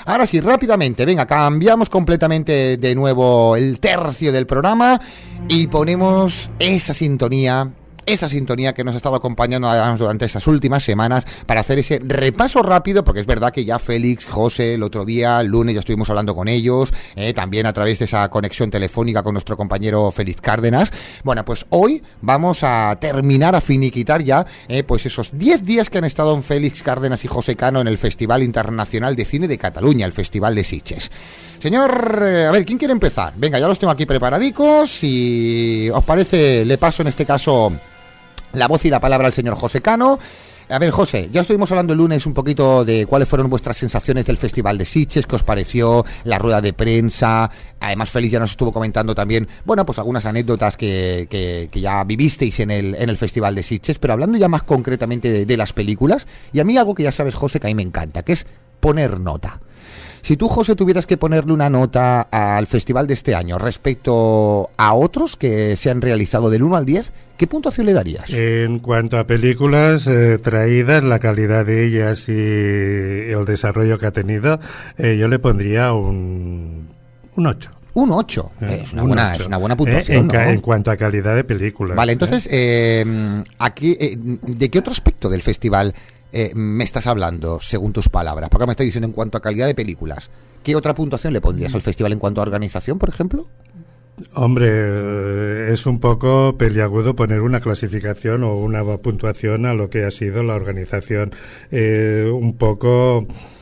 Ahora sí, rápidamente, venga, cambiamos completamente de nuevo el tercio del programa y ponemos esa sintonía que nos ha estado acompañando durante estas últimas semanas para hacer ese repaso rápido, porque es verdad que ya Félix, José, el otro día, el lunes, ya estuvimos hablando con ellos, también a través de esa conexión telefónica con nuestro compañero Félix Cárdenas. Bueno, pues hoy vamos a terminar, a finiquitar ya, pues esos 10 días que han estado en Félix Cárdenas y José Cano en el Festival Internacional de Cine de Cataluña, el Festival de Sitges. Señor, a ver, ¿quién quiere empezar? Venga, ya los tengo aquí preparadicos. Si os parece, le paso en este caso la voz y la palabra al señor José Cano. A ver, José, ya estuvimos hablando el lunes un poquito de cuáles fueron vuestras sensaciones del Festival de Sitges, qué os pareció, la rueda de prensa. Además, Félix ya nos estuvo comentando también, bueno, pues algunas anécdotas que ya vivisteis en el Festival de Sitges, pero hablando ya más concretamente de las películas, y a mí algo que ya sabes, José, que a mí me encanta, que es poner nota. Si tú, José, tuvieras que ponerle una nota al festival de este año respecto a otros que se han realizado del 1 al 10, ¿qué puntuación le darías? En cuanto a películas traídas, la calidad de ellas y el desarrollo que ha tenido, yo le pondría un 8. Un 8. Es una buena puntuación, ¿no? En cuanto a calidad de películas. Vale, entonces, aquí, ¿de qué otro aspecto del festival me estás hablando, según tus palabras? Porque me estás diciendo en cuanto a calidad de películas. ¿Qué otra puntuación le pondrías al festival en cuanto a organización, por ejemplo? Hombre, es un poco peliagudo poner una clasificación o una puntuación a lo que ha sido la organización. Un poco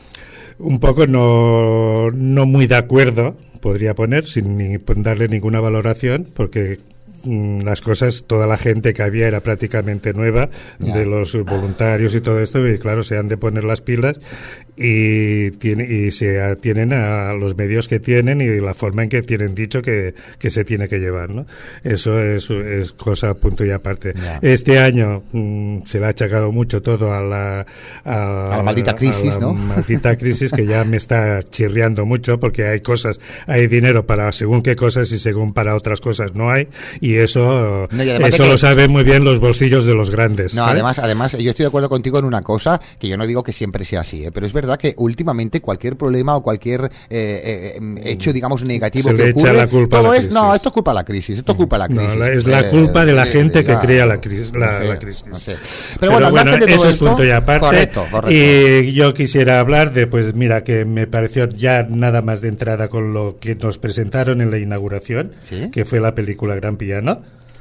no muy de acuerdo, podría poner, sin darle ninguna valoración, porque las cosas, toda la gente que había era prácticamente nueva, de los voluntarios y todo esto, y claro, se han de poner las pilas y se atienen a los medios que tienen y la forma en que tienen dicho que se tiene que llevar, ¿no? Eso es cosa punto y aparte. Este año se le ha achacado mucho todo a la maldita crisis, ¿no? Maldita crisis, que ya me está chirriando mucho, porque hay dinero para según qué cosas y según para otras cosas no hay, y eso lo saben muy bien los bolsillos de los grandes. No, además, yo estoy de acuerdo contigo en una cosa, que yo no digo que siempre sea así, pero es verdad que últimamente cualquier problema o cualquier hecho, digamos, negativo se que le ocurre, echa la culpa todo a la esto es culpa de la crisis, esto es culpa de la crisis. No, es la culpa de la gente que crea la crisis. La crisis. No sé. Pero bueno, de eso es punto y aparte. Correcto. Y yo quisiera hablar de, pues mira, que me pareció ya nada más de entrada con lo que nos presentaron en la inauguración, ¿sí?, que fue la película Gran Piano.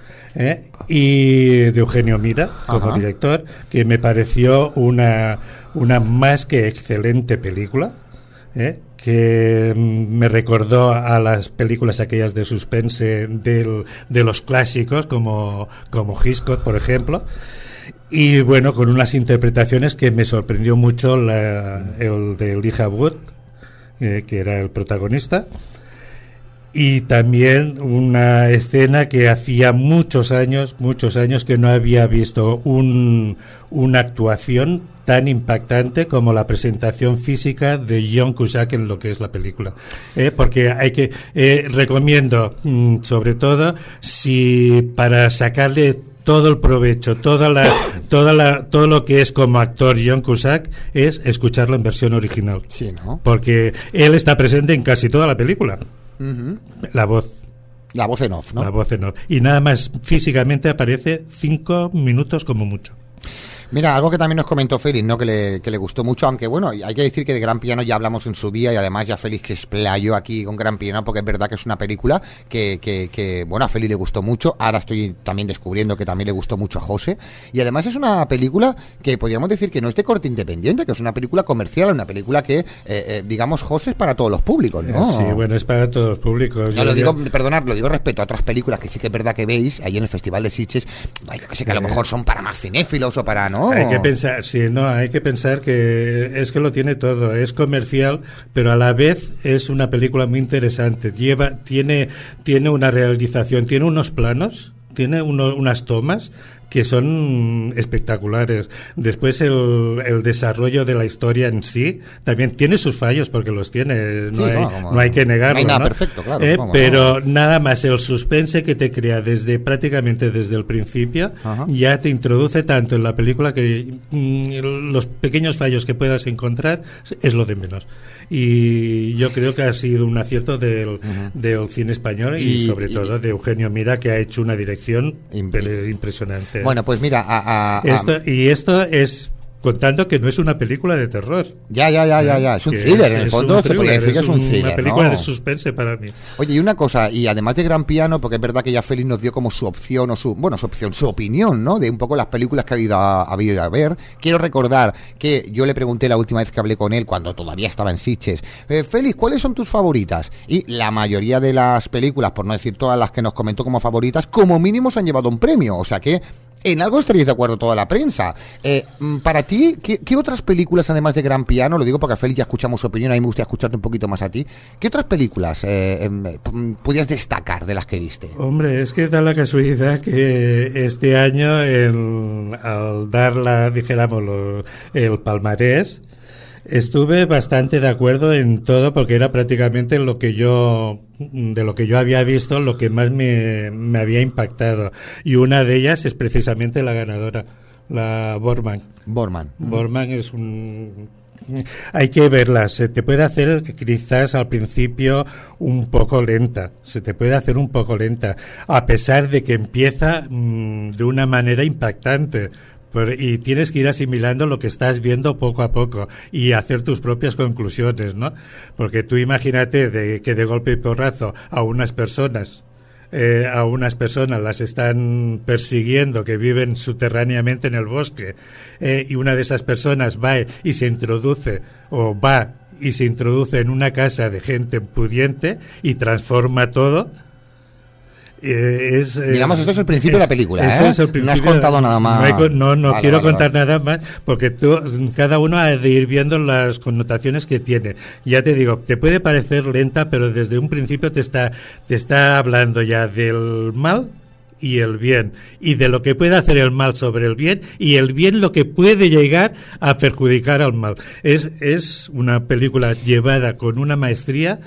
Y de Eugenio Mira como director, que me pareció una más que excelente película, que me recordó a las películas aquellas de suspense de los clásicos como Hitchcock, por ejemplo, y bueno, con unas interpretaciones que me sorprendió mucho, el de Elijah Wood, que era el protagonista. Y también una escena que hacía muchos años que no había visto una actuación tan impactante como la presentación física de John Cusack en lo que es la película. Porque recomiendo, sobre todo, si para sacarle todo el provecho, todo lo que es como actor John Cusack, es escucharlo en versión original. Sí, ¿no? Porque él está presente en casi toda la película. La voz en off, ¿no? La voz en off. Y nada más físicamente aparece 5 minutos como mucho. Mira, algo que también nos comentó Félix, ¿no? Que le gustó mucho, aunque bueno, hay que decir que de Gran Piano ya hablamos en su día, y además ya Félix que explayó aquí con Gran Piano, porque es verdad que es una película que bueno, a Félix le gustó mucho. Ahora estoy también descubriendo que también le gustó mucho a José, y además es una película que podríamos decir que no es de corte independiente, que es una película comercial, una película que digamos, José, es para todos los públicos, ¿no? Sí, bueno, es para todos los públicos. No, lo digo respecto a otras películas que sí que es verdad que veis ahí en el Festival de Sitges, yo que sé, que a lo mejor son para más cinéfilos o para, ¿no? Hay que pensar que es que lo tiene todo, es comercial, pero a la vez es una película muy interesante. Tiene una realización, tiene unos planos, tiene unas tomas que son espectaculares. Después el desarrollo de la historia en sí también tiene sus fallos, porque los tiene, no hay que negarlo, no hay nada, ¿no? perfecto, claro, pero nada más el suspense que te crea prácticamente desde el principio, ya te introduce tanto en la película que los pequeños fallos que puedas encontrar es lo de menos. y yo creo que ha sido un acierto del cine español y sobre todo de Eugenio Mira, que ha hecho una dirección impresionante. Bueno, pues mira, esto es contando que no es una película de terror. Ya. Es un thriller, en el fondo se podría decir que es un thriller. Una película de suspense para mí. Oye, y una cosa, y además de Gran Piano, porque es verdad que ya Félix nos dio como su opción, o su opinión, ¿no? De un poco las películas que ha habido a ver. Quiero recordar que yo le pregunté la última vez que hablé con él, cuando todavía estaba en Sitges, Félix, ¿cuáles son tus favoritas? Y la mayoría de las películas, por no decir todas las que nos comentó como favoritas, como mínimo se han llevado un premio. O sea que en algo estaréis de acuerdo toda la prensa. Para ti, ¿qué otras películas, además de Gran Piano, lo digo porque a Félix ya escuchamos su opinión, a mí me gustaría escucharte un poquito más a ti, ¿qué otras películas podías destacar de las que viste? Hombre, es que da la casualidad que este año, al dar el palmarés, estuve bastante de acuerdo en todo, porque era prácticamente de lo que yo había visto, lo que más me había impactado. Y una de ellas es precisamente la ganadora, la Borman. Borman es hay que verla, se te puede hacer quizás al principio un poco lenta, a pesar de que empieza de una manera impactante. Y tienes que ir asimilando lo que estás viendo poco a poco y hacer tus propias conclusiones, ¿no? Porque tú imagínate que de golpe y porrazo a unas personas las están persiguiendo, que viven subterráneamente en el bosque, y una de esas personas va y se introduce en una casa de gente pudiente y transforma todo. Digamos, esto es el principio de la película, eso es el principio. No has contado nada más. No quiero contar nada más, porque cada uno ha de ir viendo las connotaciones que tiene. Ya te digo, te puede parecer lenta, pero desde un principio te está hablando ya del mal y el bien, y de lo que puede hacer el mal sobre el bien, y el bien lo que puede llegar a perjudicar al mal. Es una película llevada con una maestría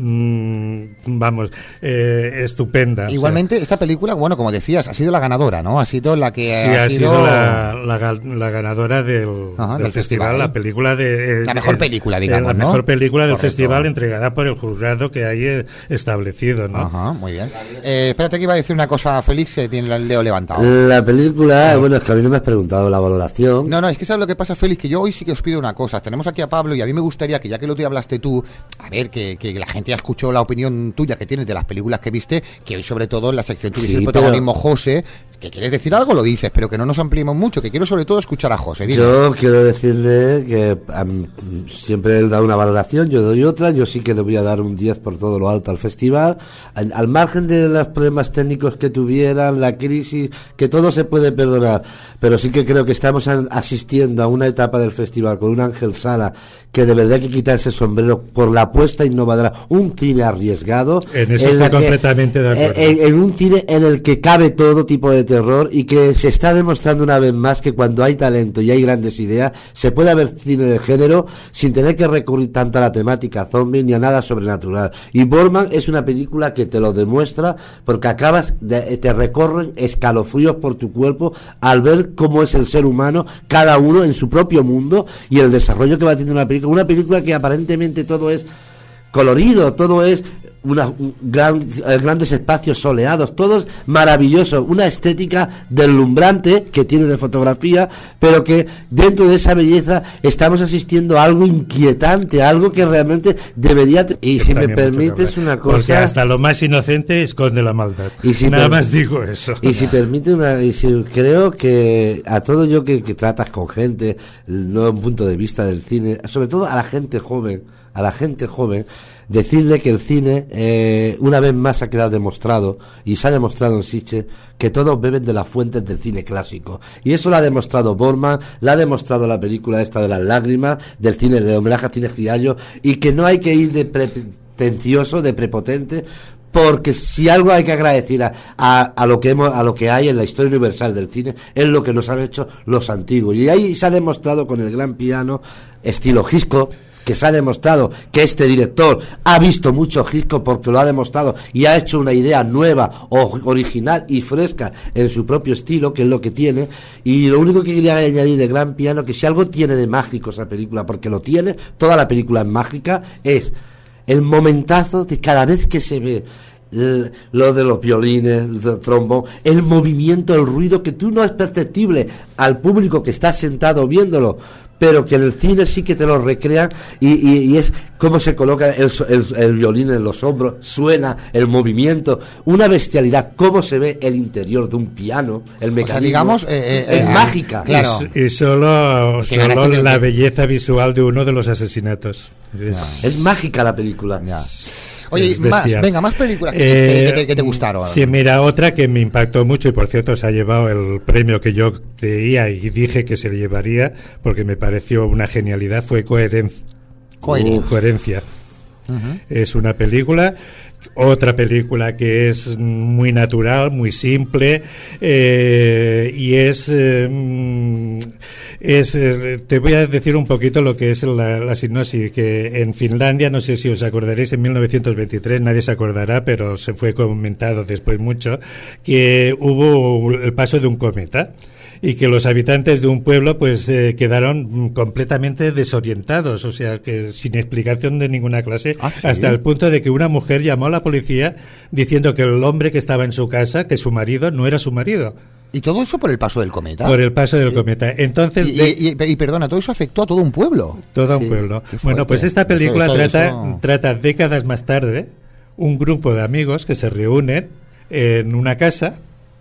estupenda. Igualmente, esta película, bueno, como decías, ha sido la ganadora, ¿no? Ha sido la que ha sido la ganadora del festival, la película de la mejor película, digamos, la mejor película del festival, entregada por el jurado que hay establecido, ¿no? Ajá, muy bien. Espérate, que iba a decir una cosa, Félix, que tiene el dedo levantado. La película, bueno, es que a mí no me has preguntado la valoración. No, es que sabes lo que pasa, Félix, que yo hoy sí que os pido una cosa. Tenemos aquí a Pablo y a mí me gustaría que, ya que lo te hablaste tú, a ver, que la gente ya escuchó la opinión tuya que tienes de las películas que viste, que hoy sobre todo en la sección tuviese el protagonismo, José, que quieres decir algo, lo dices, pero que no nos ampliemos mucho, que quiero sobre todo escuchar a José. Dime. Yo quiero decirle que siempre él da una valoración, yo doy otra, yo sí que le voy a dar un 10 por todo lo alto al festival, al margen de los problemas técnicos que tuvieran, la crisis, que todo se puede perdonar, pero sí que creo que estamos asistiendo a una etapa del festival con un Ángel Sala que de verdad hay que quitarse el sombrero por la apuesta innovadora, un cine arriesgado. En eso estoy completamente de acuerdo. En un cine en el que cabe todo tipo de terror y que se está demostrando una vez más que cuando hay talento y hay grandes ideas, se puede haber cine de género sin tener que recurrir tanto a la temática zombie ni a nada sobrenatural. Y Borman es una película que te lo demuestra, porque te recorren escalofríos por tu cuerpo al ver cómo es el ser humano, cada uno en su propio mundo, y el desarrollo que va teniendo una película que aparentemente todo es colorido, todo es grandes espacios soleados, todo es maravilloso, una estética deslumbrante que tiene de fotografía, pero que dentro de esa belleza estamos asistiendo a algo inquietante, algo que realmente debería y si me permites una cosa, porque hasta lo más inocente esconde la maldad, y si nada más digo eso, y si permite creo que a todo yo que tratas con gente, el nuevo punto de vista del cine, sobre todo a la gente joven, decirle que el cine una vez más ha quedado demostrado, y se ha demostrado en Sitges, que todos beben de las fuentes del cine clásico, y eso lo ha demostrado Borman, lo ha demostrado la película esta de las lágrimas, del cine de homenaje a cine criollo, y que no hay que ir de pretencioso, de prepotente, porque si algo hay que agradecer a lo que hay en la historia universal del cine es lo que nos han hecho los antiguos, y ahí se ha demostrado con el Gran Piano estilo Hitchcock, que se ha demostrado que este director ha visto mucho Hitchcock porque lo ha demostrado y ha hecho una idea nueva, original y fresca en su propio estilo, que es lo que tiene. Y lo único que quería añadir de Gran Piano, que si algo tiene de mágico esa película, porque lo tiene, toda la película es mágica, es el momentazo de cada vez que se ve lo de los violines, el trombón, el movimiento, el ruido, que tú no es perceptible al público que está sentado viéndolo, pero que en el cine sí que te lo recrean, y es cómo se coloca el violín en los hombros, suena el movimiento, una bestialidad, cómo se ve el interior de un piano, el mecanismo, o sea, digamos, es mágica. Claro. Y solo la belleza visual de uno de los asesinatos. Es mágica la película. Ya. Oye, más películas que te gustaron. Sí, mira, otra que me impactó mucho y por cierto se ha llevado el premio que yo creía y dije que se le llevaría porque me pareció una genialidad, fue Coherencia. Uh-huh. Es una película, otra película que es muy natural, muy simple, y te voy a decir un poquito lo que es la sinopsis, que en Finlandia, no sé si os acordaréis, en 1923, nadie se acordará, pero se fue comentado después mucho, que hubo el paso de un cometa y que los habitantes de un pueblo pues quedaron completamente desorientados, o sea, que sin explicación de ninguna clase, ¿sí? Hasta el punto de que una mujer llamó a la policía diciendo que el hombre que estaba en su casa, que su marido no era su marido. ¿Y todo eso por el paso del cometa? Por el paso del cometa. Entonces, y perdona, todo eso afectó a todo un pueblo. Todo un pueblo. Bueno, pues esta película trata décadas más tarde un grupo de amigos que se reúnen en una casa.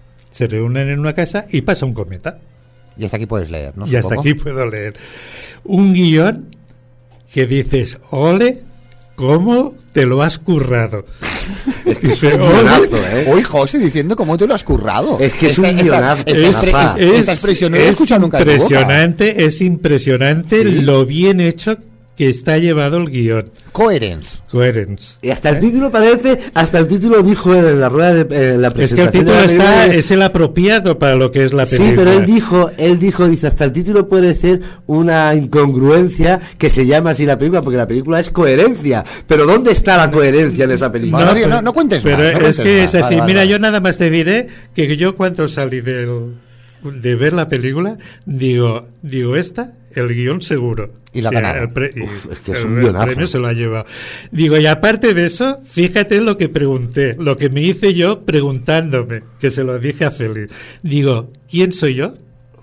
Y pasa un cometa. Y hasta aquí puedes leer, ¿no? Y hasta aquí puedo leer. Un guión que dices, ole, ¿cómo te lo has currado? Es un guionazo, Hoy José diciendo cómo te lo has currado. Es que es un guionazo. Esta expresión no la he escuchado nunca. Es impresionante ¿sí? Lo bien hecho que está llevado el guión. Coherence. Y hasta el título parece, hasta el título dijo él en la rueda de la presentación. Es que el título es el apropiado para lo que es la película. Sí, pero él dice, hasta el título puede ser una incongruencia que se llama así la película, porque la película es Coherencia. Pero ¿dónde está la coherencia en esa película? No cuentes pero más. Pero es que es así. Mira, yo nada más te diré que yo cuando salí de ver la película, digo el guión seguro. Y la ganaron. Es que es un guionazo. El premio se lo ha llevado. Digo, y aparte de eso, fíjate lo que pregunté, lo que me hice yo preguntándome, que se lo dije a Félix. Digo, ¿quién soy yo?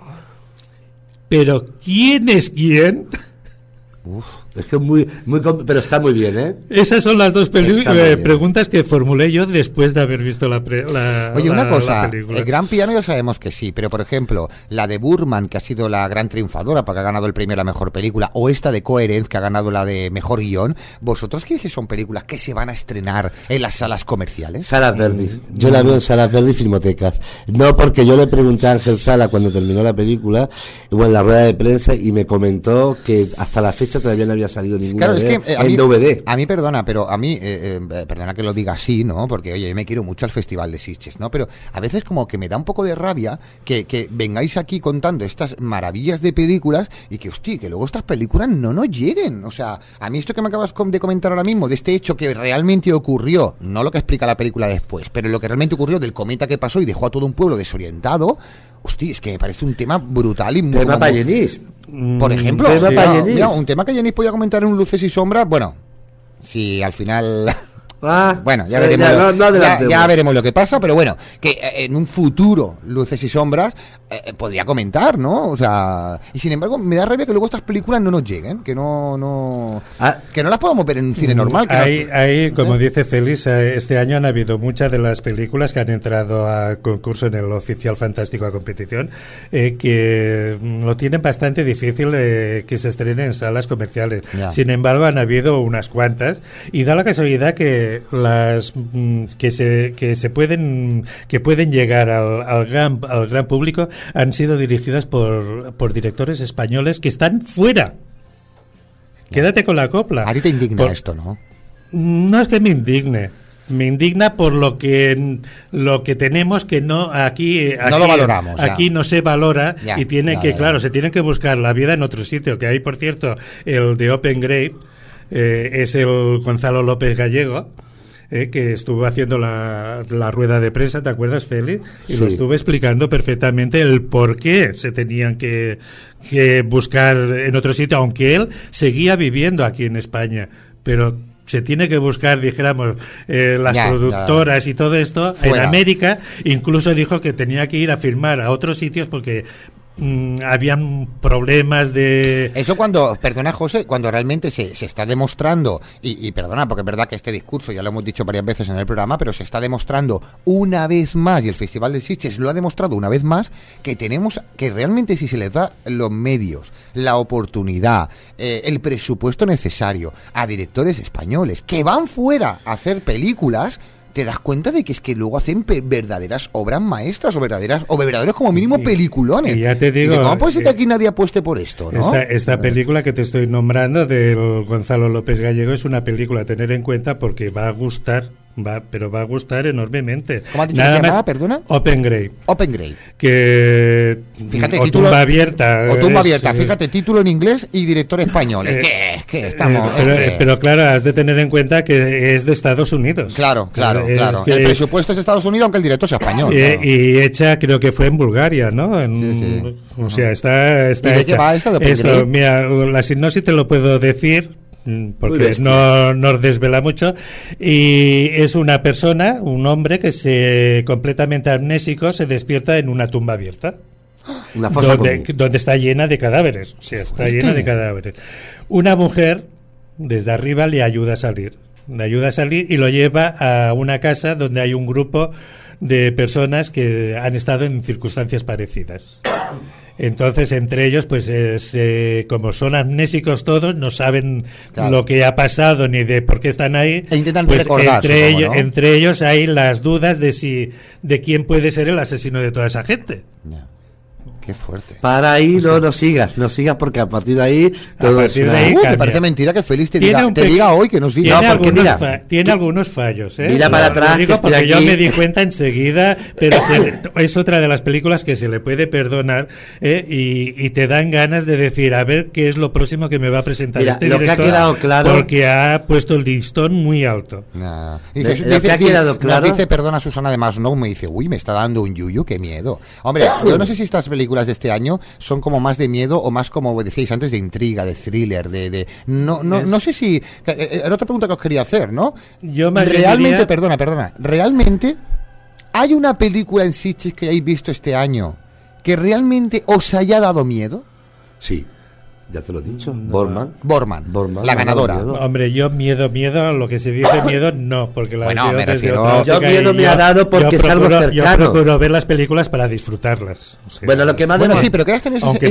Pero ¿quién es quién? Es que pero está muy bien, ¿eh? Esas son las dos preguntas que formulé yo después de haber visto la película. Oye, una cosa, el Gran Piano ya sabemos que sí, pero por ejemplo, la de Burman, que ha sido la gran triunfadora porque ha ganado el premio a la mejor película, o esta de Coherence, que ha ganado la de mejor guión, ¿vosotros creéis que son películas que se van a estrenar en las salas comerciales? Salas Verdi. Yo la veo en Salas Verdi y Filmotecas. No, porque yo le pregunté a Ángel Sala cuando terminó la película, en la rueda de prensa, y me comentó que hasta la fecha todavía no había salido ninguna en DVD. A mí, perdona, pero a mí, perdona que lo diga así, ¿no? Porque, oye, yo me quiero mucho al Festival de Sitges, ¿no? Pero a veces como que me da un poco de rabia que vengáis aquí contando estas maravillas de películas y que, hostia, que luego estas películas no nos lleguen. O sea, a mí esto que me acabas de comentar ahora mismo, de este hecho que realmente ocurrió, no lo que explica la película después, pero lo que realmente ocurrió del cometa que pasó y dejó a todo un pueblo desorientado, hostia, es que me parece un tema brutal y muy... Tema para Genís. Por ejemplo, un tema que Genís podía comentar en un Luces y Sombras, bueno, si al final... bueno, ya veremos, ya veremos lo que pasa, pero bueno, que en un futuro Luces y Sombras podría comentar, ¿no? O sea, y sin embargo me da rabia que luego estas películas no nos lleguen, que no las podamos ver en un cine normal. Ahí, como dice Félix, este año han habido muchas de las películas que han entrado a concurso en el Oficial Fantástico a competición, que lo tienen bastante difícil que se estrenen en salas comerciales. Sin embargo, han habido unas cuantas, y da la casualidad que las que pueden llegar al gran público han sido dirigidas por directores españoles que están fuera. Quédate con la copla. A ti te indigna esto, ¿no? No es que me indigne. Me indigna por lo que tenemos que no aquí no lo valoramos. Aquí no se valora y tiene claro, se tiene que buscar la vida en otro sitio, que hay, por cierto, el de Open Grave, es el Gonzalo López Gallego, que estuvo haciendo la rueda de prensa, ¿te acuerdas, Félix? Y Sí. lo estuvo explicando perfectamente el por qué se tenían que buscar en otro sitio, aunque él seguía viviendo aquí en España, pero se tiene que buscar, dijéramos, las productoras y todo esto fuera. en América. Incluso dijo que tenía que ir a firmar a otros sitios porque habían problemas de... Eso cuando, perdona José, cuando realmente se está demostrando, y perdona, porque es verdad que este discurso ya lo hemos dicho varias veces en el programa, pero se está demostrando una vez más, y el Festival de Sitges lo ha demostrado una vez más, que realmente si se les da los medios, la oportunidad, el presupuesto necesario a directores españoles que van fuera a hacer películas, te das cuenta de que es que luego hacen verdaderas obras maestras o verdaderos como mínimo peliculones. Y ya te digo, y ¿cómo puede ser que aquí nadie apueste por esto, no? Esta película que te estoy nombrando del Gonzalo López Gallego es una película a tener en cuenta porque va a gustar, pero va a gustar enormemente. ¿Cómo has dicho que se llamaba, perdona? Open Grave. Open Grave. Que fíjate, o título, tumba abierta. O tumba abierta, fíjate, título en inglés y director español. ¿Qué estamos? Pero claro, has de tener en cuenta que es de Estados Unidos. Claro. El presupuesto es de Estados Unidos, aunque el director sea español. Claro. Y hecha, creo que fue en Bulgaria, ¿no? Sí. O sea, está ¿Y de qué va esta de Open Grave? Mira, la sinopsis te lo puedo decir porque no desvela mucho, y es una persona, un hombre que completamente amnésico se despierta en una tumba abierta. Una fosa donde está llena de cadáveres, o sea, está llena de cadáveres. Una mujer desde arriba le ayuda a salir y lo lleva a una casa donde hay un grupo de personas que han estado en circunstancias parecidas. Entonces, entre ellos, pues como son amnésicos todos, no saben lo que ha pasado ni de por qué están ahí. E intentan pues recordar, ¿no? Entre ellos hay las dudas de quién puede ser el asesino de toda esa gente. Qué fuerte. Para ahí no sigas porque a partir de ahí todo es una... Me parece mentira que Félix te diga hoy que no sigas. Tiene algunos fallos, ¿eh? Mira para atrás, digo porque yo me di cuenta enseguida, pero es otra de las películas que se le puede perdonar, y te dan ganas de decir, a ver qué es lo próximo que me va a presentar este director, que ha quedado claro, porque ha puesto el listón muy alto. Dice, perdona Susana de Masnou, me dice, uy, me está dando un yuyu, qué miedo. Hombre, yo no sé si estas películas de este año son como más de miedo o más, como decíais antes, de intriga, de thriller, no sé si... Era otra pregunta que os quería hacer, ¿no? Yo más realmente, diría... perdona, ¿realmente hay una película en Sitges que hayáis visto este año que realmente os haya dado miedo? Sí. Ya te lo he dicho. Borman, la ganadora. Hombre, yo miedo, lo que se dice miedo, no, porque la me refiero. Yo miedo me ha dado porque es algo cercano. Yo procuro ver las películas para disfrutarlas. O sea, bueno, lo que más sí, pero que has tenido aunque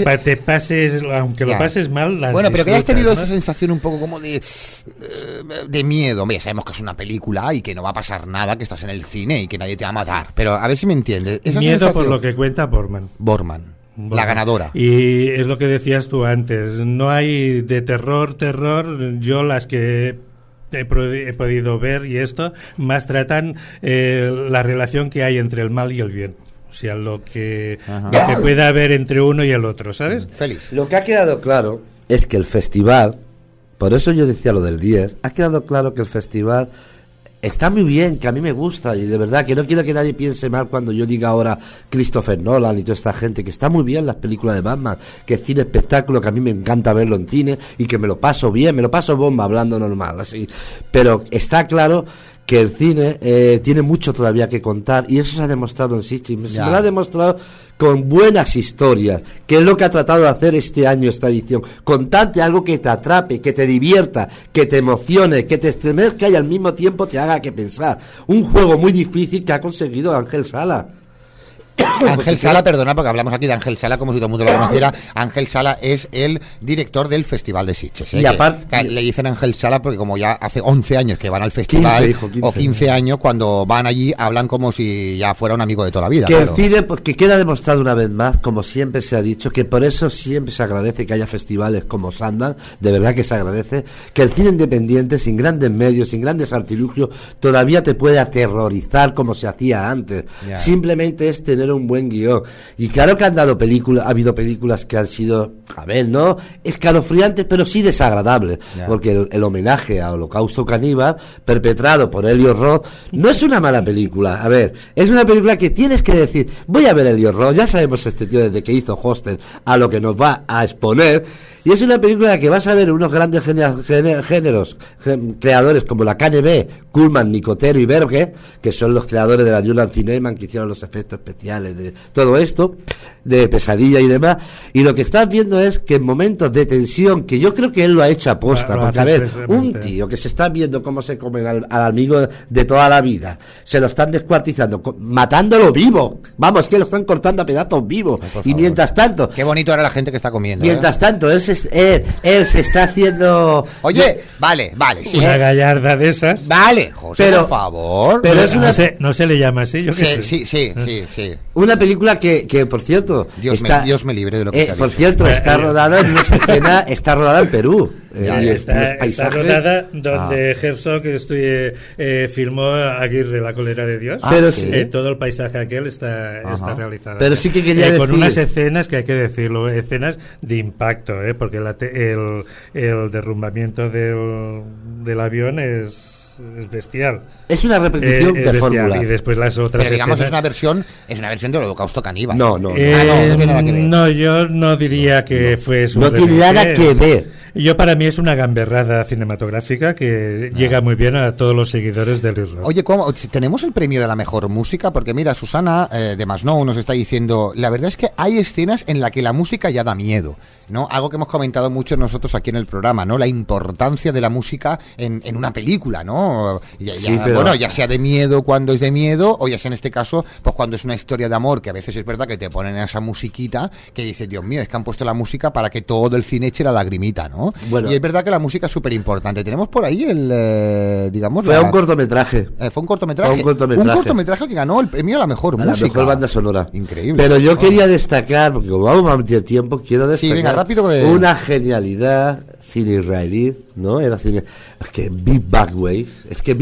lo pases mal, las bueno, pero que has tenido, ¿no?, esa sensación sensación un poco como de miedo. Hombre, sabemos que es una película y que no va a pasar nada, que estás en el cine y que nadie te va a matar. Pero a ver si me entiendes. Esa miedo sensación... por lo que cuenta Borman. La ganadora. Y es lo que decías tú antes, no hay de terror, yo las que he podido ver y esto, más tratan la relación que hay entre el mal y el bien. O sea, lo que pueda haber entre uno y el otro, ¿sabes? Félix. Lo que ha quedado claro es que el festival, por eso yo decía lo del 10, ha quedado claro que el festival... Está muy bien, que a mí me gusta, y de verdad que no quiero que nadie piense mal cuando yo diga ahora Christopher Nolan y toda esta gente, que está muy bien las películas de Batman, que es cine espectáculo, que a mí me encanta verlo en cine y que me lo paso bien, me lo paso bomba hablando normal, así. Pero está claro que el cine tiene mucho todavía que contar, y eso se ha demostrado en Sitges. Se me lo ha demostrado con buenas historias, que es lo que ha tratado de hacer este año esta edición. Contarte algo que te atrape, que te divierta, que te emocione, que te estremezca y al mismo tiempo te haga que pensar. Un juego muy difícil que ha conseguido Ángel Sala. Ángel Sala, perdona, porque hablamos aquí de Ángel Sala como si todo el mundo lo conociera. Ángel Sala es el director del Festival de Sitges. Y aparte, le dicen Ángel Sala porque como ya hace 11 años que van al festival, 15 o 15 años, cuando van allí hablan como si ya fuera un amigo de toda la vida. Que el cine, pues, que queda demostrado una vez más, como siempre se ha dicho, que por eso siempre se agradece que haya festivales como Sundance, de verdad que se agradece, que el cine independiente, sin grandes medios, sin grandes artilugios, todavía te puede aterrorizar como se hacía antes. Simplemente es tener tener un buen guión. Y claro que ha habido películas que han sido, a ver, no escalofriantes, pero sí desagradables, porque el homenaje a Holocausto Caníbal perpetrado por Elliot Roth no es una mala película. A ver, es una película que tienes que decir, voy a ver Elliot Roth, ya sabemos este tío desde que hizo Hostel a lo que nos va a exponer, y es una película en la que vas a ver unos grandes creadores como la KNB, Kuhlman, Nicotero y Berger, que son los creadores de la Newland Cinema, que hicieron los efectos especiales de todo esto, de Pesadilla y demás, y lo que estás viendo es que en momentos de tensión, que yo creo que él lo ha hecho aposta, porque a ver, un tío que se está viendo cómo se comen al amigo de toda la vida, se lo están descuartizando, matándolo vivo, vamos, que lo están cortando a pedazos vivos, y mientras tanto, qué bonito era la gente que está comiendo. Mientras tanto, él se está haciendo, oye, vale, sí, una gallarda de esas, vale, José, pero, por favor, pero es una, no se le llama así, yo qué sé. Sí. Una película que por cierto, Dios me libre de lo que por cierto, está rodada en una escena, está rodada en Perú. Está rodada donde Herzog filmó Aguirre, la cólera de Dios. Pero todo el paisaje aquel está realizado. Pero sí que quería decir, con unas escenas que hay que decirlo, escenas de impacto, porque el derrumbamiento del avión es bestial. Es una repetición de fórmula. Y después las otras. Pero digamos escenas, es una versión del Holocausto Caníbal. No tiene nada que ver. No, yo no diría que fue su. No tiene nada que ver. Yo para mí es una gamberrada cinematográfica que llega muy bien a todos los seguidores del Rock. Oye, ¿cómo? ¿Tenemos el premio de la mejor música? Porque mira, Susana de Masnou nos está diciendo, la verdad es que hay escenas en las que la música ya da miedo, ¿no? Algo que hemos comentado mucho nosotros aquí en el programa, ¿no? La importancia de la música en una película, ¿no? Bueno, ya sea de miedo cuando es de miedo, o ya sea en este caso, pues cuando es una historia de amor, que a veces es verdad que te ponen esa musiquita que dices, Dios mío, es que han puesto la música para que todo el cine eche la lagrimita, ¿no? Bueno, y es verdad que la música es súper importante. Tenemos por ahí Fue un cortometraje. Fue un cortometraje que ganó el premio a la mejor música. La mejor banda sonora. Increíble. Pero yo quería destacar, porque como vamos a meter tiempo, quiero destacar rápido, una genialidad cine israelí, ¿no? Era cine. Es que Big Bad Way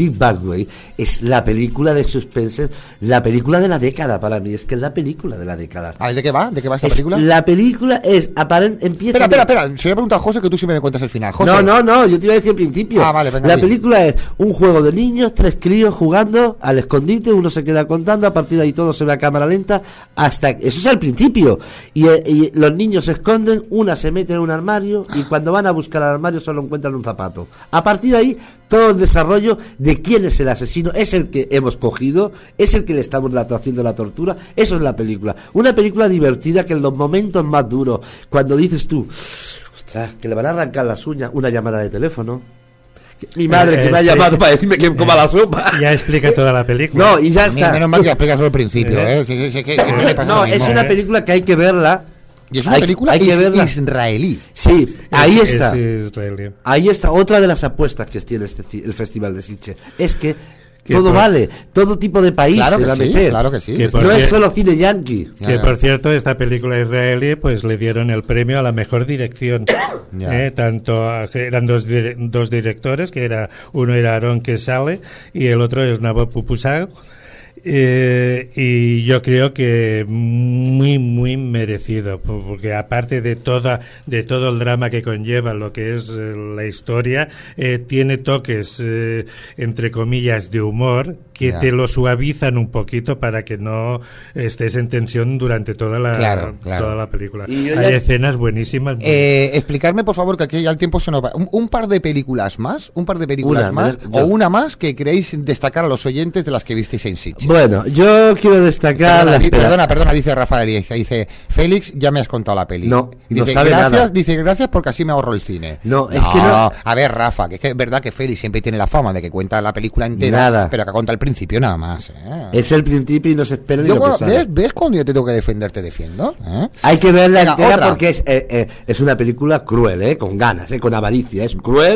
es la película de suspense, la película de la década para mí, es que es la película de la década. ¿De qué va? ¿De qué va esta película? La película empieza. Espera, se voy a preguntar a José que tú siempre me cuentas el final. José. No, yo te iba a decir al principio. Vale, venga, la película es un juego de niños, 3 críos jugando al escondite, uno se queda contando, a partir de ahí todo se ve a cámara lenta, hasta eso es al principio. Y los niños se esconden, una se mete en un armario y cuando van a buscar al armario solo encuentran un zapato. A partir de ahí, todo el desarrollo de quién es el asesino, es el que hemos cogido, es el que le estamos haciendo la tortura. Eso es la película. Una película divertida que en los momentos más duros, cuando dices tú, ostras, que le van a arrancar las uñas, una llamada de teléfono. Mi madre que me ha llamado para decirme que coma la sopa. Ya explica toda la película. No, y ya está. Menos mal que explica solo el principio, No, es una película que hay que verla. Y es una película israelí. Sí, ahí está. Es israelí. Ahí está otra de las apuestas que tiene el Festival de Sitges. Es que todo vale, todo tipo de país claro se va a sí, meter. Claro que sí. No es solo cine yankee. Por cierto, esta película israelí, pues le dieron el premio a la mejor dirección. Eran dos directores, uno era Aaron Kesale y el otro es Nabor Pupusag. Y yo creo que muy muy merecido, porque aparte de todo el drama que conlleva lo que es la historia, tiene toques entre comillas de humor que te lo suavizan un poquito para que no estés en tensión durante toda la película. Hay escenas buenísimas. Explicarme por favor, que aquí ya el tiempo se nos va, un par de películas más o una más que queréis destacar a los oyentes de las que visteis en Sitges. Bueno, yo quiero destacar... Perdona, dice Rafael, dice Félix, ya me has contado la peli. No, dice, no sabe nada. Dice, gracias porque así me ahorro el cine. No, es que no... A ver, Rafa, que es verdad que Félix siempre tiene la fama de que cuenta la película entera, pero que cuenta el principio nada más. Es el principio y no se espera ni lo que sale. ¿Ves cuando yo te tengo que defender, te defiendo? Hay que verla entera porque es una película cruel, con ganas, con avaricia. Es cruel,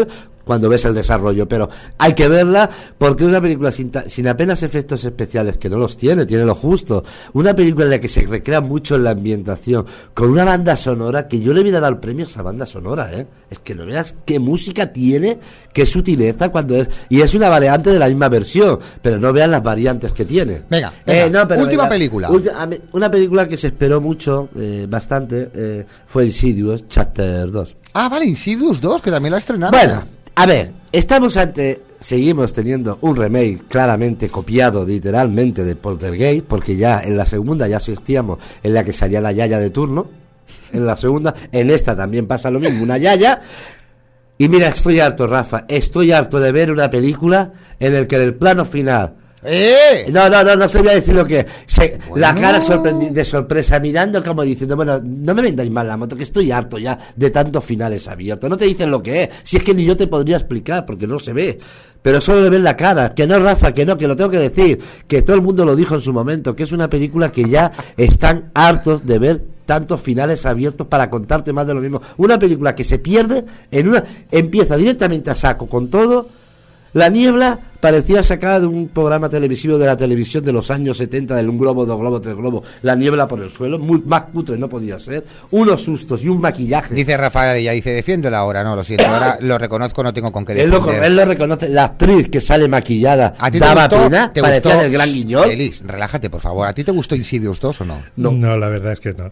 cuando ves el desarrollo, pero hay que verla porque es una película sin apenas efectos especiales, que no los tiene lo justo, una película en la que se recrea mucho en la ambientación, con una banda sonora que yo le hubiera dado el premio a esa banda sonora, es que no veas qué música tiene, qué sutileza cuando es, y es una variante de la misma versión, pero no vean las variantes que tiene. Venga, última película. Una película que se esperó mucho, bastante, fue Insidious Chapter 2. Ah, vale, Insidious 2, que también la estrenaron. Bueno, a ver, seguimos teniendo un remake claramente copiado literalmente de Poltergeist, porque ya en la segunda ya asistíamos en la que salía la yaya de turno, en la segunda, en esta también pasa lo mismo, una yaya. Y mira, estoy harto, Rafa, estoy harto de ver una película en el que en el plano final... No se voy a decir lo que la cara de sorpresa mirando como diciendo, bueno, no me vendáis mal la moto, que estoy harto ya de tantos finales abiertos, no te dicen lo que es, si es que ni yo te podría explicar porque no se ve, pero solo le ven la cara, que no, Rafa, que no, que lo tengo que decir, que todo el mundo lo dijo en su momento, que es una película que ya están hartos de ver tantos finales abiertos para contarte más de lo mismo, una película que se pierde empieza directamente a saco con todo. La niebla parecía sacada de un programa televisivo de la televisión de los años 70, del un globo, dos globos, tres globos, la niebla por el suelo, más cutre no podía ser, unos sustos y un maquillaje. Dice Rafael, ella dice, defiéndola ahora, no, lo siento, ahora lo reconozco, no tengo con qué defender. Él lo reconoce, la actriz que sale maquillada daba pena, parecía del Gran Guiñol. Feliz, relájate, por favor, ¿a ti te gustó Insidious 2 o no? No, la verdad es que no.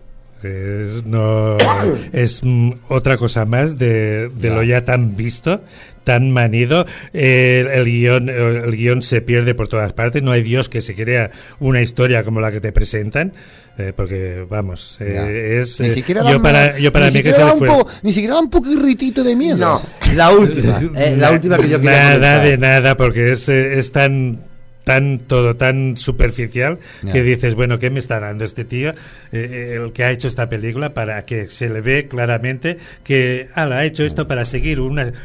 Es otra cosa más de lo ya tan visto, tan manido. El guión se pierde por todas partes. No hay Dios que se crea una historia como la que te presentan, porque vamos, es ni siquiera yo para mí que se fue ni siquiera da un poquitito de miedo. No, la última que yo quería nada, porque es tan todo tan superficial que dices, bueno, ¿qué me está dando este tío, el que ha hecho esta película, para que se le ve claramente que ha hecho esto para seguir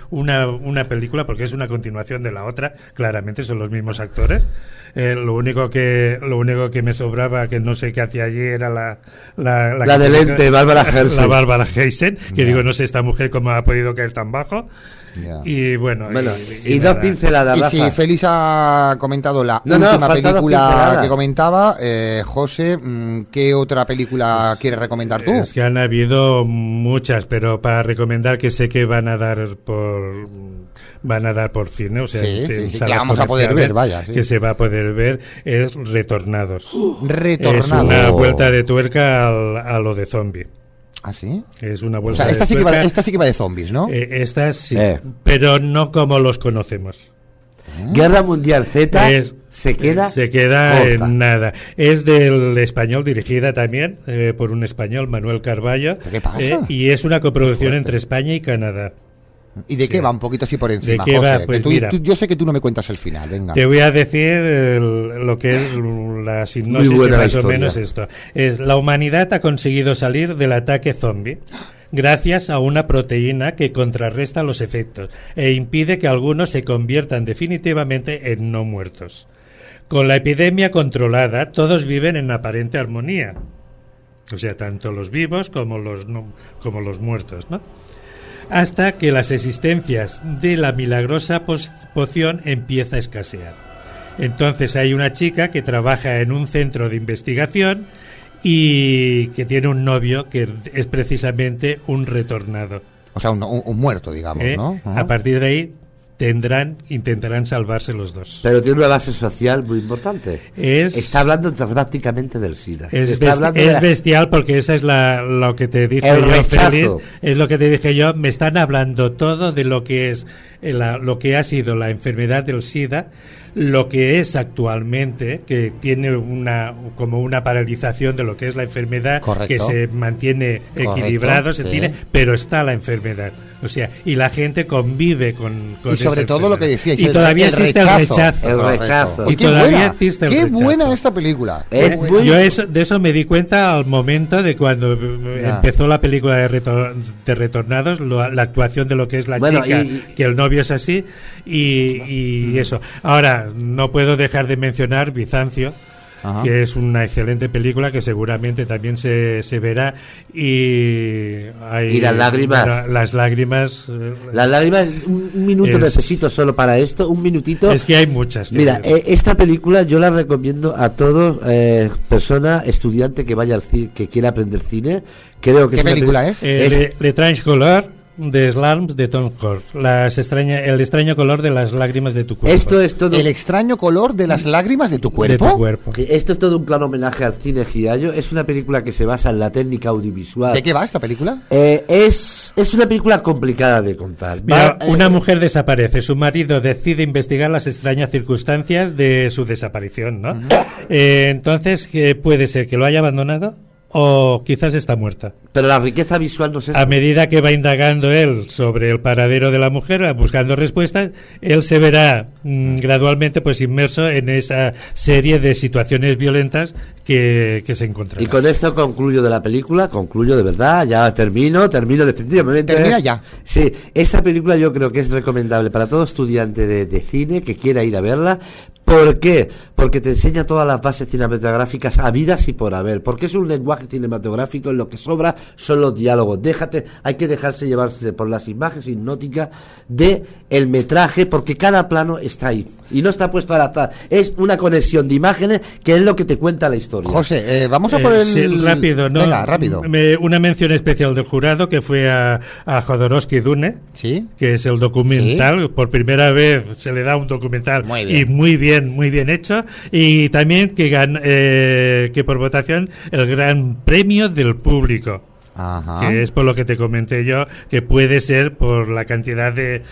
una película, porque es una continuación de la otra, claramente son los mismos actores. Lo único que me sobraba, que no sé qué hacía allí, era la de lente, Bárbara Hersen. La Bárbara Hersen, que digo, no sé esta mujer cómo ha podido caer tan bajo. Y bueno, y dos pinceladas. Y si Félix ha comentado la última película que comentaba, José, ¿qué otra película quieres recomendar tú? Es que han habido muchas, pero para recomendar, que sé que van a dar por cine, o sea, que la vamos a poder ver, vaya, que se va a poder ver, es Retornados. Retornados. Es una vuelta de tuerca a lo de zombie. ¿Ah, sí? Es una vuelta esta de tuerca. Esta sí que va de zombies, ¿no? Esta sí, pero no como los conocemos. Guerra Mundial Z se queda corta. En nada. Es del español, dirigida también por un español, Manuel Carballo. ¿Qué pasa? Y es una coproducción entre España y Canadá. ¿Y de qué va un poquito así por encima, ¿De qué José? va? Pues yo sé que tú no me cuentas el final, venga. Te voy a decir lo que es la hipnosis, que más o menos esto. La humanidad ha conseguido salir del ataque zombie gracias a una proteína que contrarresta los efectos e impide que algunos se conviertan definitivamente en no muertos. Con la epidemia controlada, todos viven en aparente armonía. O sea, tanto los vivos como los muertos, ¿no? Hasta que las existencias de la milagrosa poción empieza a escasear. Entonces hay una chica que trabaja en un centro de investigación y que tiene un novio que es precisamente un retornado. O sea, un muerto, digamos, ¿no? Uh-huh. A partir de ahí intentarán salvarse los dos. Pero tiene una base social muy importante. Está hablando dramáticamente del SIDA. Es bestial, porque esa es lo que te dije yo, Félix. Es lo que te dije yo. Me están hablando todo de lo que es lo que ha sido la enfermedad del SIDA, lo que es actualmente, que tiene como una paralización de lo que es la enfermedad. Correcto. Que se mantiene equilibrado, se tiene, pero está la enfermedad. O sea, y la gente convive con y sobre todo lo que decías, y todavía existe el rechazo. El rechazo. Y todavía existe el rechazo. Qué buena esta película. Yo de eso me di cuenta al momento de cuando empezó la película de Retornados, la actuación de lo que es la chica, que el novio es así, y eso. Ahora, no puedo dejar de mencionar Bizancio, que es una excelente película que seguramente también se verá. Y las lágrimas. Las lágrimas. Las lágrimas, un minuto necesito solo para esto, un minutito. Es que hay muchas. Mira, esta película yo la recomiendo a todo persona, estudiante que vaya al cine, que quiera aprender cine. Creo que ¿Qué película es? Le Tranche Color de Larmes de Tom Cord. El extraño color de las lágrimas de tu cuerpo. Esto es todo. El extraño color de las lágrimas de tu cuerpo. Esto es todo un claro homenaje al cine Giallo. Es una película que se basa en la técnica audiovisual. ¿De qué va esta película? Es una película complicada de contar. Una mujer desaparece. Su marido decide investigar las extrañas circunstancias de su desaparición, ¿no? Entonces, puede ser que lo haya abandonado o quizás está muerta. Pero la riqueza visual no es eso. A medida que va indagando él sobre el paradero de la mujer, buscando respuestas, él se verá gradualmente pues inmerso en esa serie de situaciones violentas que se encontrará. Y con esto concluyo de la película, concluyo de verdad, ya termino definitivamente. Termina ya. Sí, esta película yo creo que es recomendable para todo estudiante de cine que quiera ir a verla. ¿Por qué? Porque te enseña todas las bases cinematográficas habidas y por haber. Porque es un lenguaje cinematográfico, en lo que sobra son los diálogos. Hay que dejarse llevarse por las imágenes hipnóticas de el metraje, porque cada plano está ahí y no está puesto al azar. Es una conexión de imágenes que es lo que te cuenta la historia. José, vamos a por el... Sí, rápido, ¿no? Venga, rápido. Una mención especial del jurado que fue a Jodorowsky Dune, ¿sí? Que es el documental. ¿Sí? Por primera vez se le da un documental y muy bien hecho, y también que por votación el gran premio del público. Ajá. Que es por lo que te comenté yo, que puede ser por la cantidad de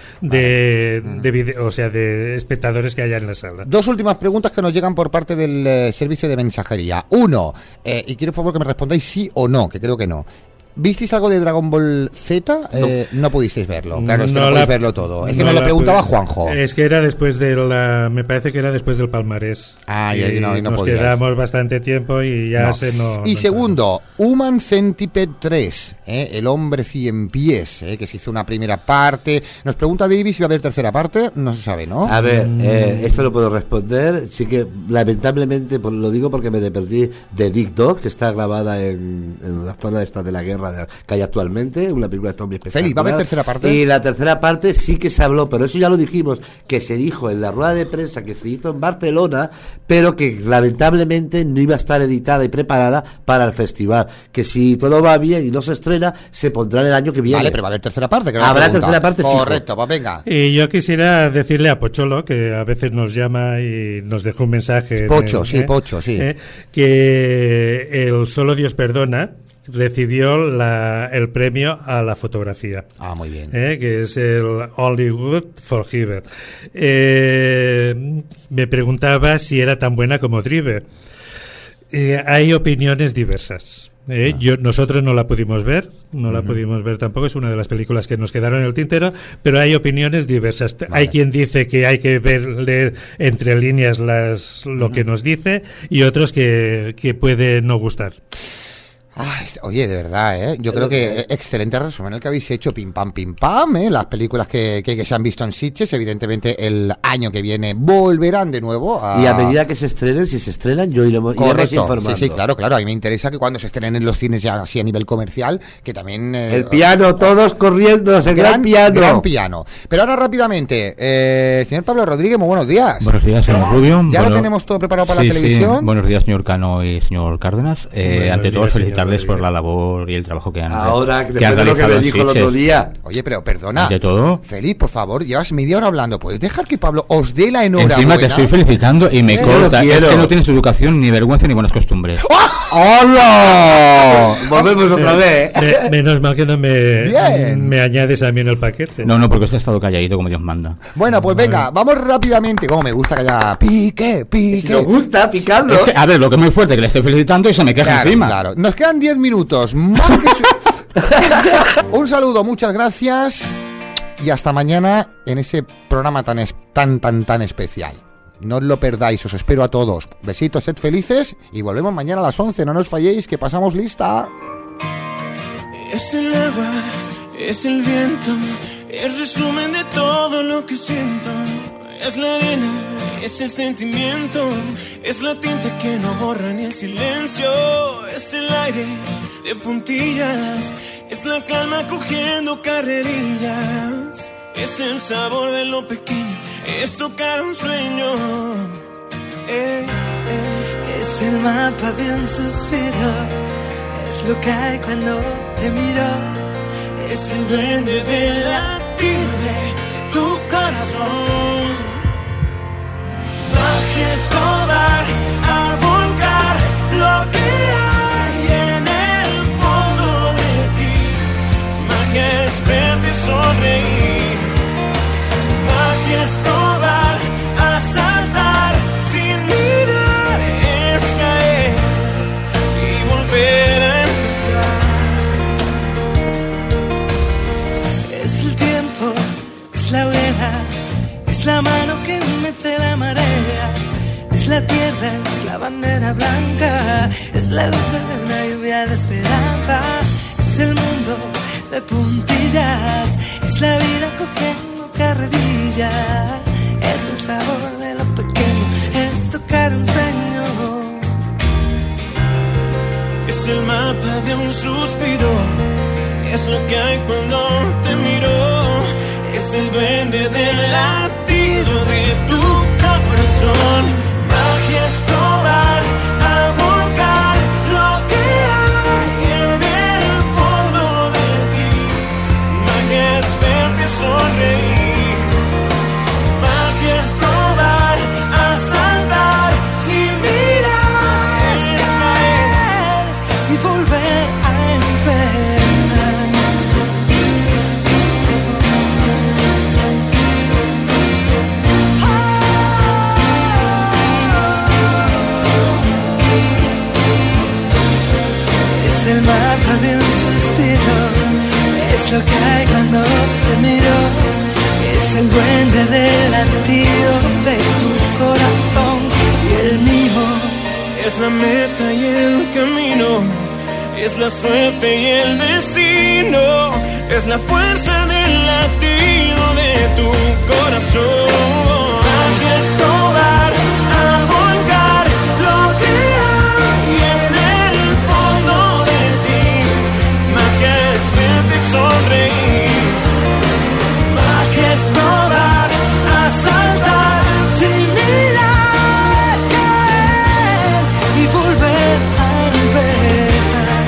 espectadores que haya en la sala. Dos últimas preguntas que nos llegan por parte del servicio de mensajería. Uno, y quiero por favor que me respondáis sí o no, que creo que no. ¿Visteis algo de Dragon Ball Z? No pudisteis verlo. Claro, es que no podéis verlo todo. Es que nos lo preguntaba Juanjo. Es que era después me parece que era después del palmarés. Y no nos podíais. Quedamos bastante tiempo y ya Y segundo, Human Centipede 3, el hombre 100 pies, que se hizo una primera parte. Nos pregunta David si va a haber tercera parte. No se sabe, ¿no? A ver, esto lo puedo responder. Sí que lamentablemente lo digo porque me perdí de Dick Dog, que está grabada en la zona esta de la guerra que hay actualmente, una película de zombies especial. Feli, ¿va a haber tercera parte? Y la tercera parte sí que se habló, pero eso ya lo dijimos, que se dijo en la rueda de prensa que se hizo en Barcelona, pero que lamentablemente no iba a estar editada y preparada para el festival. Que si todo va bien y no se estrena, se pondrá el año que viene. Vale, pero va a haber tercera parte. Habrá tercera parte, correcto, pues venga. Y yo quisiera decirle a Pocholo, que a veces nos llama y nos deja un mensaje. Pocho, sí. Que el Solo Dios Perdona recibió el premio a la fotografía. Muy bien. Que es el Only Good Forgiven. Me preguntaba si era tan buena como Driver. Hay opiniones diversas. Nosotros no la pudimos ver, la pudimos ver tampoco, es una de las películas que nos quedaron en el tintero, pero hay opiniones diversas. Vale. Hay quien dice que hay que leer entre líneas lo que nos dice, y otros que puede no gustar. Oye, de verdad, yo creo que excelente resumen el que habéis hecho, pim pam, las películas que se han visto en Sitges. Evidentemente el año que viene volverán de nuevo y a medida que se estrenen, si se estrenan, yo iremos informando. Sí, claro, a mí me interesa que cuando se estrenen en los cines ya así a nivel comercial, que también... el piano, todos corriendo, el gran piano. Pero ahora rápidamente, señor Pablo Rodríguez, muy buenos días. Buenos días, señor Rubio. ¿Ya lo tenemos todo preparado para la televisión? Sí. Buenos días, señor Cano y señor Cárdenas. Ante todo, felicitarles por la labor y el trabajo que han realizado. Ahora, después de lo que me dijo el otro día. Oye, pero perdona. ¿De todo? Feliz, por favor, llevas media hora hablando. ¿Puedes dejar que Pablo os dé la enhorabuena? Encima te estoy felicitando y me corta. Es que no tienes educación, ni vergüenza, ni buenas costumbres. ¡Hola! Volvemos otra vez. Menos mal que no me añades a mí en el paquete. No, porque usted ha estado calladito como Dios manda. Bueno, pues venga, vamos rápidamente. Como me gusta que haya pique. Si me gusta picarlo. Es que, a ver, lo que es muy fuerte, que le estoy felicitando y se me queja encima. Claro, nos quedan 10 minutos. Un saludo, muchas gracias. Y hasta mañana en ese programa tan especial. No os lo perdáis, os espero a todos. Besitos, sed felices y volvemos mañana a las 11. No nos falléis, que pasamos lista. Es el agua, es el viento, es resumen de todo lo que siento. Es la arena, es el sentimiento, es la tinta que no borra ni el silencio, es el aire de puntillas, es la calma cogiendo carrerillas, es el sabor de lo pequeño, es tocar un sueño. Es el mapa de un suspiro, es lo que hay cuando te miro, es el duende del latido de tu corazón. Magia es probar a volcar lo que hay en el fondo de ti. Magia es verte sonreír. Magia es probar a saltar sin mirar, es caer y volver a empezar. Es el tiempo, es la hoguera, es la mano que mece la marea, es la tierra, es la bandera blanca, es la gota de una lluvia de esperanza, es el mundo de puntillas, es la vida cogiendo carrerillas, es el sabor de lo pequeño, es tocar un sueño. Es el mapa de un suspiro, es lo que hay cuando te miro, es el duende del latido de tu corazón. Magia es probar a volcar lo que hay en el fondo de ti. Magia es verte sonreír. Magia es probar a saltar sin mirar, es caer y volver a empezar. El mapa de un suspiro, es lo que hay cuando te miro, es el duende del latido de tu corazón y el mío. Es la meta y el camino, es la suerte y el destino, es la fuerza del latido de tu corazón. Magia es probar a volcar lo que hay en el fondo de ti. Magia es verte sonreír. Magia es probar a saltar sin mirar, caer y volver a empezar.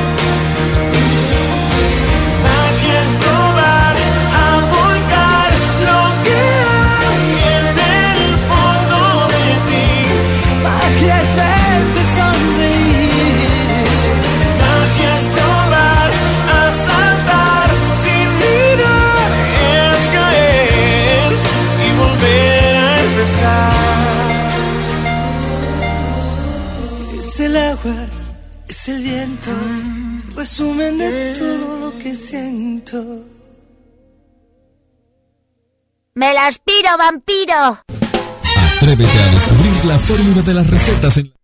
Magia es probar a volcar lo que hay en el fondo de ti. Magia es verte sonreír. Magia es probar a saltar sin mirar, es caer y volver a empezar. Es el agua, es el viento, resumen de todo lo que siento. ¡Me la aspiro, vampiro! Atrévete a descubrir la fórmula de las recetas en